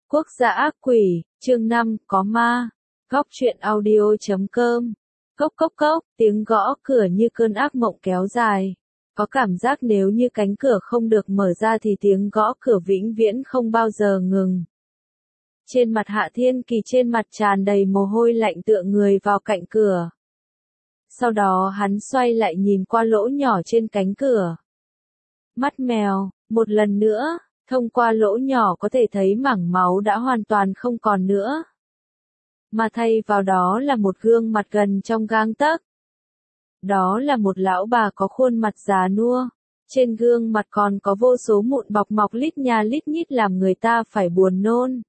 Quốc gia ác quỷ, chương 5, có ma. Góc truyện audio.com. Cốc cốc cốc, tiếng gõ cửa như cơn ác mộng kéo dài. Có cảm giác nếu như cánh cửa không được mở ra thì tiếng gõ cửa vĩnh viễn không bao giờ ngừng. Trên mặt Hạ Thiên Kỳ trên mặt tràn đầy mồ hôi lạnh tựa người vào cạnh cửa. Sau đó hắn xoay lại nhìn qua lỗ nhỏ trên cánh cửa. Mắt mèo, một lần nữa. Thông qua lỗ nhỏ có thể thấy mảng máu đã hoàn toàn không còn nữa. Mà thay vào đó là một gương mặt gần trong gang tấc. Đó là một lão bà có khuôn mặt già nua. Trên gương mặt còn có vô số mụn bọc mọc lít nha lít nhít làm người ta phải buồn nôn.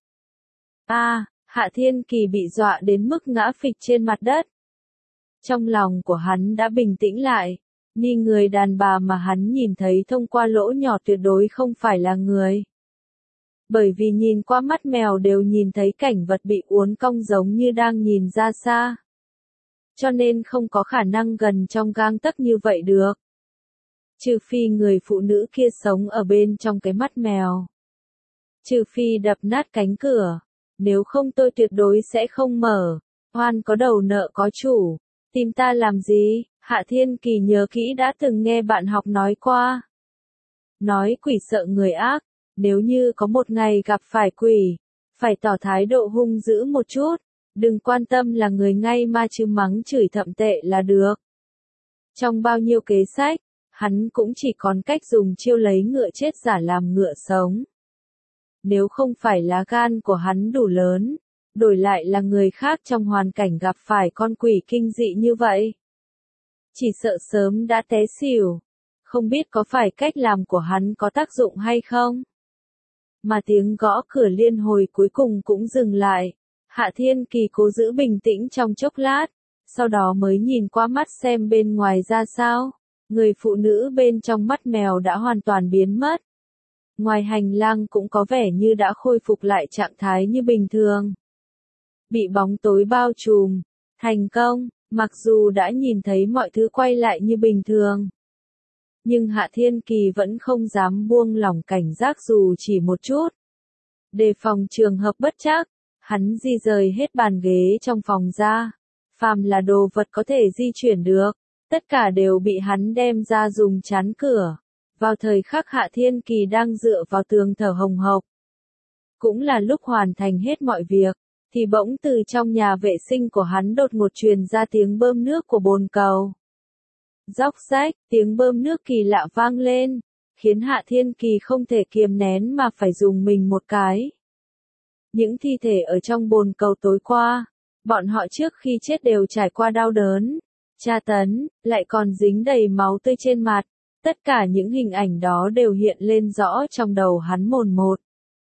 Hạ Thiên Kỳ bị dọa đến mức ngã phịch trên mặt đất. Trong lòng của hắn đã bình tĩnh lại. Ni người đàn bà mà hắn nhìn thấy thông qua lỗ nhỏ tuyệt đối không phải là người. Bởi vì nhìn qua mắt mèo đều nhìn thấy cảnh vật bị uốn cong giống như đang nhìn ra xa. Cho nên không có khả năng gần trong gang tấc như vậy được. Trừ phi người phụ nữ kia sống ở bên trong cái mắt mèo. Trừ phi đập nát cánh cửa. Nếu không tôi tuyệt đối sẽ không mở. Oan có đầu nợ có chủ. Tìm ta làm gì? Hạ Thiên Kỳ nhớ kỹ đã từng nghe bạn học nói qua. Nói quỷ sợ người ác, nếu như có một ngày gặp phải quỷ, phải tỏ thái độ hung dữ một chút, đừng quan tâm là người ngay mà chứ mắng chửi thậm tệ là được. Trong bao nhiêu kế sách, hắn cũng chỉ còn cách dùng chiêu lấy ngựa chết giả làm ngựa sống. Nếu không phải lá gan của hắn đủ lớn, đổi lại là người khác trong hoàn cảnh gặp phải con quỷ kinh dị như vậy. Chỉ sợ sớm đã té xỉu. Không biết có phải cách làm của hắn có tác dụng hay không? Mà tiếng gõ cửa liên hồi cuối cùng cũng dừng lại. Hạ Thiên Kỳ cố giữ bình tĩnh trong chốc lát. Sau đó mới nhìn qua mắt xem bên ngoài ra sao. Người phụ nữ bên trong mắt mèo đã hoàn toàn biến mất. Ngoài hành lang cũng có vẻ như đã khôi phục lại trạng thái như bình thường. Bị bóng tối bao trùm. Thành công. Mặc dù đã nhìn thấy mọi thứ quay lại như bình thường. Nhưng Hạ Thiên Kỳ vẫn không dám buông lỏng cảnh giác dù chỉ một chút. Đề phòng trường hợp bất trắc, hắn di rời hết bàn ghế trong phòng ra. Phàm là đồ vật có thể di chuyển được, tất cả đều bị hắn đem ra dùng chắn cửa. Vào thời khắc Hạ Thiên Kỳ đang dựa vào tường thở hồng hộc. Cũng là lúc hoàn thành hết mọi việc. Thì bỗng từ trong nhà vệ sinh của hắn đột ngột truyền ra tiếng bơm nước của bồn cầu. Róc rách, tiếng bơm nước kỳ lạ vang lên, khiến Hạ Thiên Kỳ không thể kiềm nén mà phải dùng mình một cái. Những thi thể ở trong bồn cầu tối qua, bọn họ trước khi chết đều trải qua đau đớn, tra tấn, lại còn dính đầy máu tươi trên mặt. Tất cả những hình ảnh đó đều hiện lên rõ trong đầu hắn mồn một.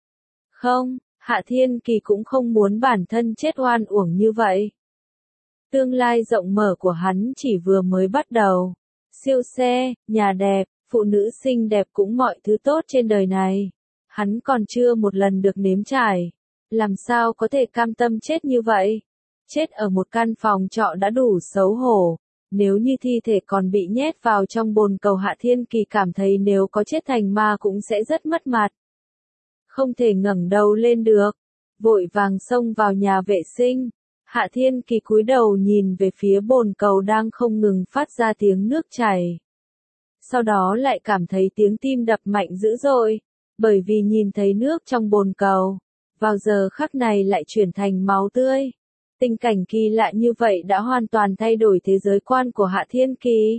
Không. Hạ Thiên Kỳ cũng không muốn bản thân chết oan uổng như vậy. Tương lai rộng mở của hắn chỉ vừa mới bắt đầu. Siêu xe, nhà đẹp, phụ nữ xinh đẹp cũng mọi thứ tốt trên đời này. Hắn còn chưa một lần được nếm trải. Làm sao có thể cam tâm chết như vậy? Chết ở một căn phòng trọ đã đủ xấu hổ. Nếu như thi thể còn bị nhét vào trong bồn cầu Hạ Thiên Kỳ cảm thấy nếu có chết thành ma cũng sẽ rất mất mặt. Không thể ngẩng đầu lên được. Vội vàng xông vào nhà vệ sinh. Hạ Thiên Kỳ cúi đầu nhìn về phía bồn cầu đang không ngừng phát ra tiếng nước chảy. Sau đó lại cảm thấy tiếng tim đập mạnh dữ dội. Bởi vì nhìn thấy nước trong bồn cầu. Vào giờ khắc này lại chuyển thành máu tươi. Tình cảnh kỳ lạ như vậy đã hoàn toàn thay đổi thế giới quan của Hạ Thiên Kỳ.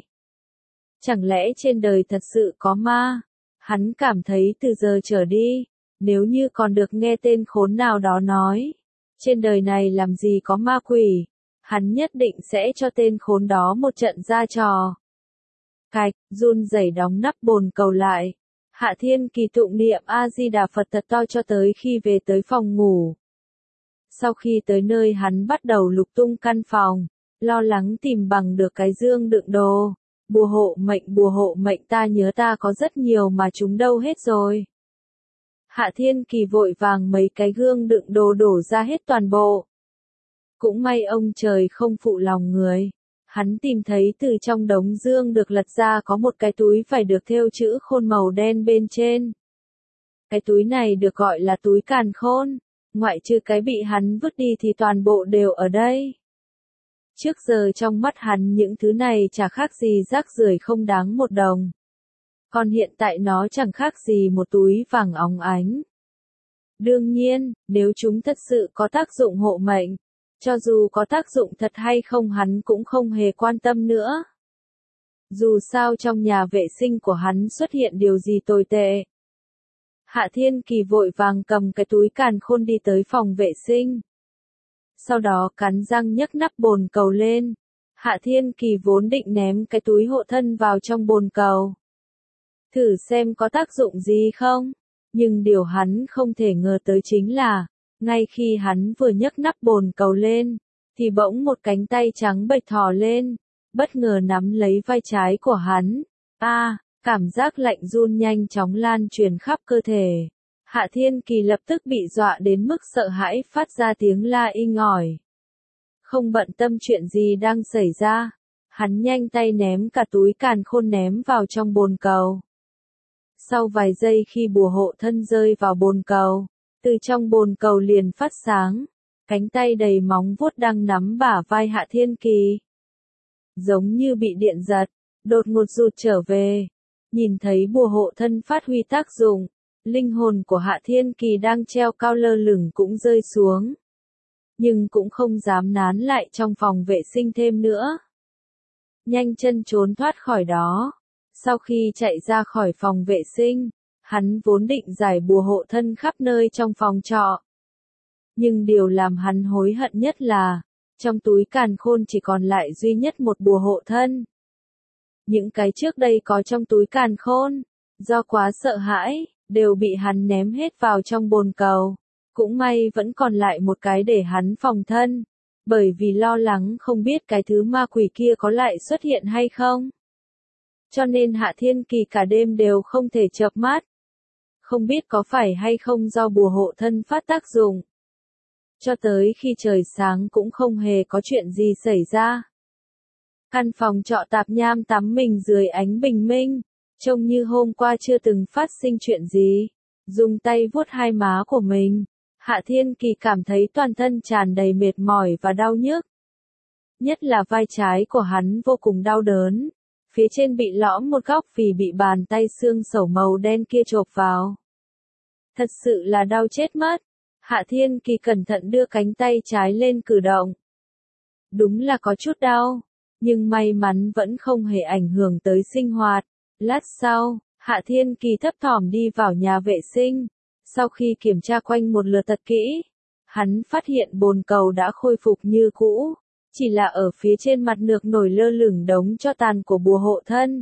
Chẳng lẽ trên đời thật sự có ma? Hắn cảm thấy từ giờ trở đi. Nếu như còn được nghe tên khốn nào đó nói, trên đời này làm gì có ma quỷ, hắn nhất định sẽ cho tên khốn đó một trận ra trò. Cạch, run rẩy đóng nắp bồn cầu lại. Hạ Thiên Kỳ tụng niệm A-di-đà Phật thật to cho tới khi về tới phòng ngủ. Sau khi tới nơi hắn bắt đầu lục tung căn phòng, lo lắng tìm bằng được cái dương đựng đồ. Bùa hộ mệnh ta nhớ ta có rất nhiều mà chúng đâu hết rồi. Hạ Thiên Kỳ vội vàng mấy cái gương đựng đồ đổ ra hết toàn bộ. Cũng may ông trời không phụ lòng người. Hắn tìm thấy từ trong đống dương được lật ra có một cái túi phải được thêu chữ khôn màu đen bên trên. Cái túi này được gọi là túi càn khôn. ngoại trừ cái bị hắn vứt đi thì toàn bộ đều ở đây. Trước giờ trong mắt hắn những thứ này chả khác gì rác rưởi không đáng một đồng. Còn hiện tại nó chẳng khác gì một túi vàng óng ánh. Đương nhiên, nếu chúng thật sự có tác dụng hộ mệnh, cho dù có tác dụng thật hay không hắn cũng không hề quan tâm nữa. Dù sao trong nhà vệ sinh của hắn xuất hiện điều gì tồi tệ. Hạ Thiên Kỳ vội vàng cầm cái túi càn khôn đi tới phòng vệ sinh. Sau đó cắn răng nhấc nắp bồn cầu lên. Hạ Thiên Kỳ vốn định ném cái túi hộ thân vào trong bồn cầu. Thử xem có tác dụng gì không. Nhưng điều hắn không thể ngờ tới chính là, ngay khi hắn vừa nhấc nắp bồn cầu lên, thì bỗng một cánh tay trắng bệch thò lên, bất ngờ nắm lấy vai trái của hắn. Cảm giác lạnh run nhanh chóng lan truyền khắp cơ thể. Hạ Thiên Kỳ lập tức bị dọa đến mức sợ hãi phát ra tiếng la inh ỏi. Không bận tâm chuyện gì đang xảy ra, hắn nhanh tay ném cả túi càn khôn ném vào trong bồn cầu. Sau vài giây khi bùa hộ thân rơi vào bồn cầu, từ trong bồn cầu liền phát sáng, cánh tay đầy móng vuốt đang nắm bả vai Hạ Thiên Kỳ. Giống như bị điện giật, đột ngột rụt trở về. Nhìn thấy bùa hộ thân phát huy tác dụng, linh hồn của Hạ Thiên Kỳ đang treo cao lơ lửng cũng rơi xuống. Nhưng cũng không dám nán lại trong phòng vệ sinh thêm nữa. Nhanh chân trốn thoát khỏi đó. Sau khi chạy ra khỏi phòng vệ sinh, hắn vốn định giải bùa hộ thân khắp nơi trong phòng trọ. Nhưng điều làm hắn hối hận nhất là, trong túi càn khôn chỉ còn lại duy nhất một bùa hộ thân. Những cái trước đây có trong túi càn khôn, do quá sợ hãi, đều bị hắn ném hết vào trong bồn cầu. Cũng may vẫn còn lại một cái để hắn phòng thân, bởi vì lo lắng không biết cái thứ ma quỷ kia có lại xuất hiện hay không. Cho nên Hạ Thiên Kỳ cả đêm đều không thể chợp mắt. Không biết có phải hay không do bùa hộ thân phát tác dụng. Cho tới khi trời sáng cũng không hề có chuyện gì xảy ra. Căn phòng trọ tạp nham tắm mình dưới ánh bình minh, trông như hôm qua chưa từng phát sinh chuyện gì. Dùng tay vuốt hai má của mình, Hạ Thiên Kỳ cảm thấy toàn thân tràn đầy mệt mỏi và đau nhức. Nhất là vai trái của hắn vô cùng đau đớn. Phía trên bị lõm một góc vì bị bàn tay xương sẩu màu đen kia chộp vào. Thật sự là đau chết mất. Hạ Thiên Kỳ cẩn thận đưa cánh tay trái lên cử động. Đúng là có chút đau, nhưng may mắn vẫn không hề ảnh hưởng tới sinh hoạt. Lát sau, Hạ Thiên Kỳ thấp thỏm đi vào nhà vệ sinh. Sau khi kiểm tra quanh một lượt thật kỹ, hắn phát hiện bồn cầu đã khôi phục như cũ. Chỉ là ở phía trên mặt nước nổi lơ lửng đống tro tàn của bùa hộ thân.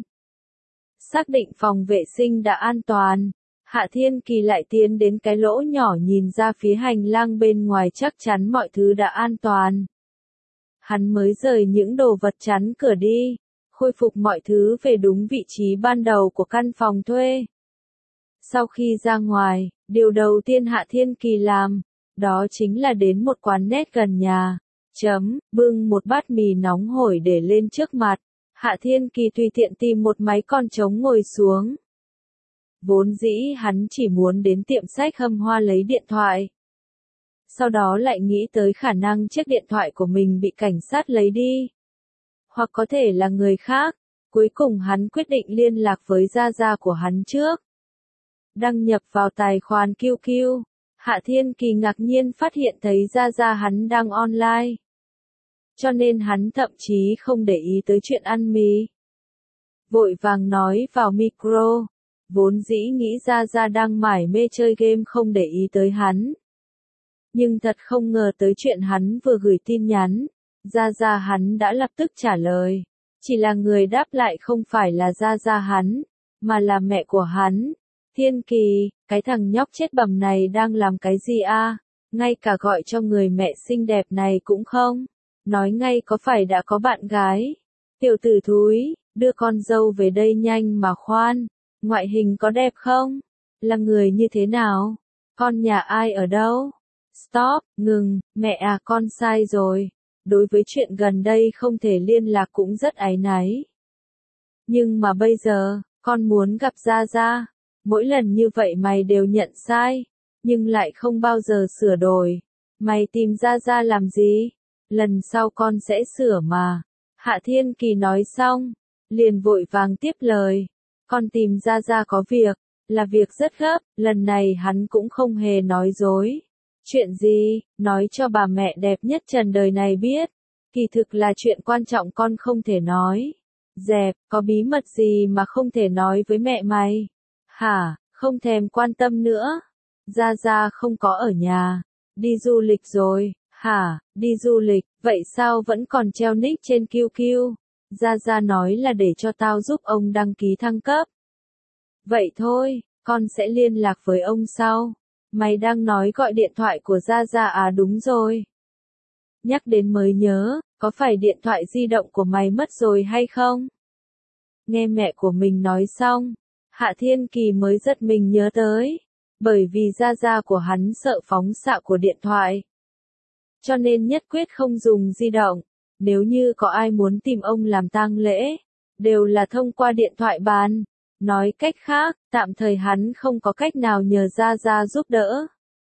Xác định phòng vệ sinh đã an toàn, Hạ Thiên Kỳ lại tiến đến cái lỗ nhỏ nhìn ra phía hành lang bên ngoài chắc chắn mọi thứ đã an toàn. Hắn mới rời những đồ vật chắn cửa đi, khôi phục mọi thứ về đúng vị trí ban đầu của căn phòng thuê. Sau khi ra ngoài, điều đầu tiên Hạ Thiên Kỳ làm, đó chính là đến một quán net gần nhà. Bưng một bát mì nóng hổi để lên trước mặt, Hạ Thiên Kỳ tùy tiện tìm một máy con trống ngồi xuống. Vốn dĩ hắn chỉ muốn đến tiệm sách Hâm Hoa lấy điện thoại. Sau đó lại nghĩ tới khả năng chiếc điện thoại của mình bị cảnh sát lấy đi. Hoặc có thể là người khác, cuối cùng hắn quyết định liên lạc với gia gia của hắn trước. Đăng nhập vào tài khoản QQ, Hạ Thiên Kỳ ngạc nhiên phát hiện thấy gia gia hắn đang online. Cho nên hắn thậm chí không để ý tới chuyện ăn mì. Vội vàng nói vào micro, vốn dĩ nghĩ Gia Gia đang mải mê chơi game không để ý tới hắn. Nhưng thật không ngờ tới chuyện hắn vừa gửi tin nhắn, Gia Gia hắn đã lập tức trả lời. Chỉ là người đáp lại không phải là Gia Gia hắn, mà là mẹ của hắn. Thiên Kỳ, cái thằng nhóc chết bầm này đang làm cái gì a? Ngay cả gọi cho người mẹ xinh đẹp này cũng không. Nói ngay có phải đã có bạn gái. Tiểu tử thúi, đưa con dâu về đây nhanh mà khoan. Ngoại hình có đẹp không? Là người như thế nào? Con nhà ai ở đâu? Stop, ngừng, mẹ à con sai rồi. Đối với chuyện gần đây không thể liên lạc cũng rất áy náy. Nhưng mà bây giờ, con muốn gặp Gia Gia. Mỗi lần như vậy mày đều nhận sai. nhưng lại không bao giờ sửa đổi. Mày tìm Gia Gia làm gì? Lần sau con sẽ sửa mà. Hạ Thiên Kỳ nói xong, liền vội vàng tiếp lời. Con tìm Gia Gia có việc, là việc rất gấp, lần này hắn cũng không hề nói dối. Chuyện gì, nói cho bà mẹ đẹp nhất trần đời này biết. Kỳ thực là chuyện quan trọng con không thể nói. Dẹp, có bí mật gì mà không thể nói với mẹ mày? Hả, không thèm quan tâm nữa. Gia Gia không có ở nhà. Đi du lịch rồi. Hả, đi du lịch, vậy sao vẫn còn treo nick trên QQ? Gia Gia nói là để cho tao giúp ông đăng ký thăng cấp. Vậy thôi, con sẽ liên lạc với ông sau. Mày đang nói gọi điện thoại của Gia Gia à, đúng rồi. Nhắc đến mới nhớ, có phải điện thoại di động của mày mất rồi hay không? Nghe mẹ của mình nói xong, Hạ Thiên Kỳ mới giật mình nhớ tới. Bởi vì Gia Gia của hắn sợ phóng xạ của điện thoại, cho nên nhất quyết không dùng di động. Nếu như có ai muốn tìm ông làm tang lễ, đều là thông qua điện thoại bàn. Nói cách khác, tạm thời hắn không có cách nào nhờ Gia Gia giúp đỡ.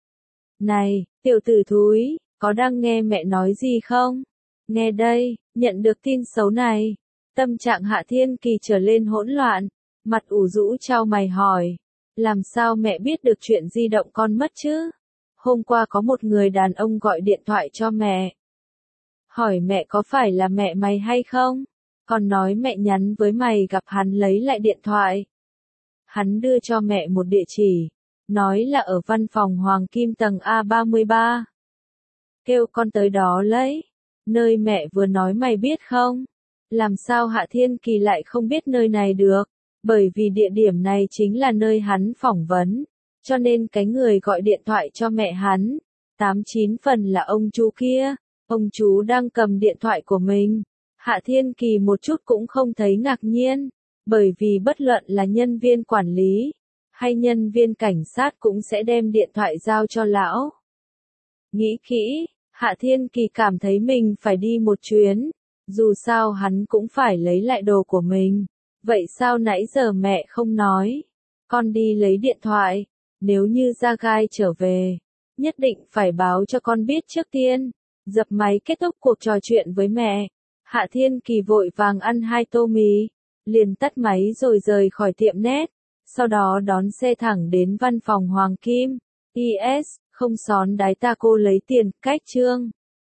Này, tiểu tử thúi, có đang nghe mẹ nói gì không? Nghe đây, nhận được tin xấu này. Tâm trạng Hạ Thiên Kỳ trở lên hỗn loạn, mặt ủ rũ chau mày hỏi. Làm sao mẹ biết được chuyện di động con mất chứ? Hôm qua có một người đàn ông gọi điện thoại cho mẹ. Hỏi mẹ có phải là mẹ mày hay không? Còn nói mẹ nhắn với mày gặp hắn lấy lại điện thoại. Hắn đưa cho mẹ một địa chỉ, nói là ở văn phòng Hoàng Kim tầng A33. Kêu con tới đó lấy. Nơi mẹ vừa nói mày biết không? Làm sao Hạ Thiên Kỳ lại không biết nơi này được? Bởi vì địa điểm này chính là nơi hắn phỏng vấn. Cho nên cái người gọi điện thoại cho mẹ hắn, 89 phần là ông chú kia. Ông chú đang cầm điện thoại của mình. Hạ Thiên Kỳ một chút cũng không thấy ngạc nhiên. Bởi vì bất luận là nhân viên quản lý, hay nhân viên cảnh sát cũng sẽ đem điện thoại giao cho lão. Nghĩ kỹ, Hạ Thiên Kỳ cảm thấy mình phải đi một chuyến. Dù sao hắn cũng phải lấy lại đồ của mình. Vậy sao nãy giờ mẹ không nói? Con đi lấy điện thoại. Nếu như Gia Gai trở về, nhất định phải báo cho con biết trước tiên. Dập máy kết thúc cuộc trò chuyện với mẹ. Hạ Thiên Kỳ vội vàng ăn 2 tô mì, liền tắt máy rồi rời khỏi tiệm net. Sau đó đón xe thẳng đến văn phòng Hoàng Kim. IS, không xón đái ta cô lấy tiền, cách chương.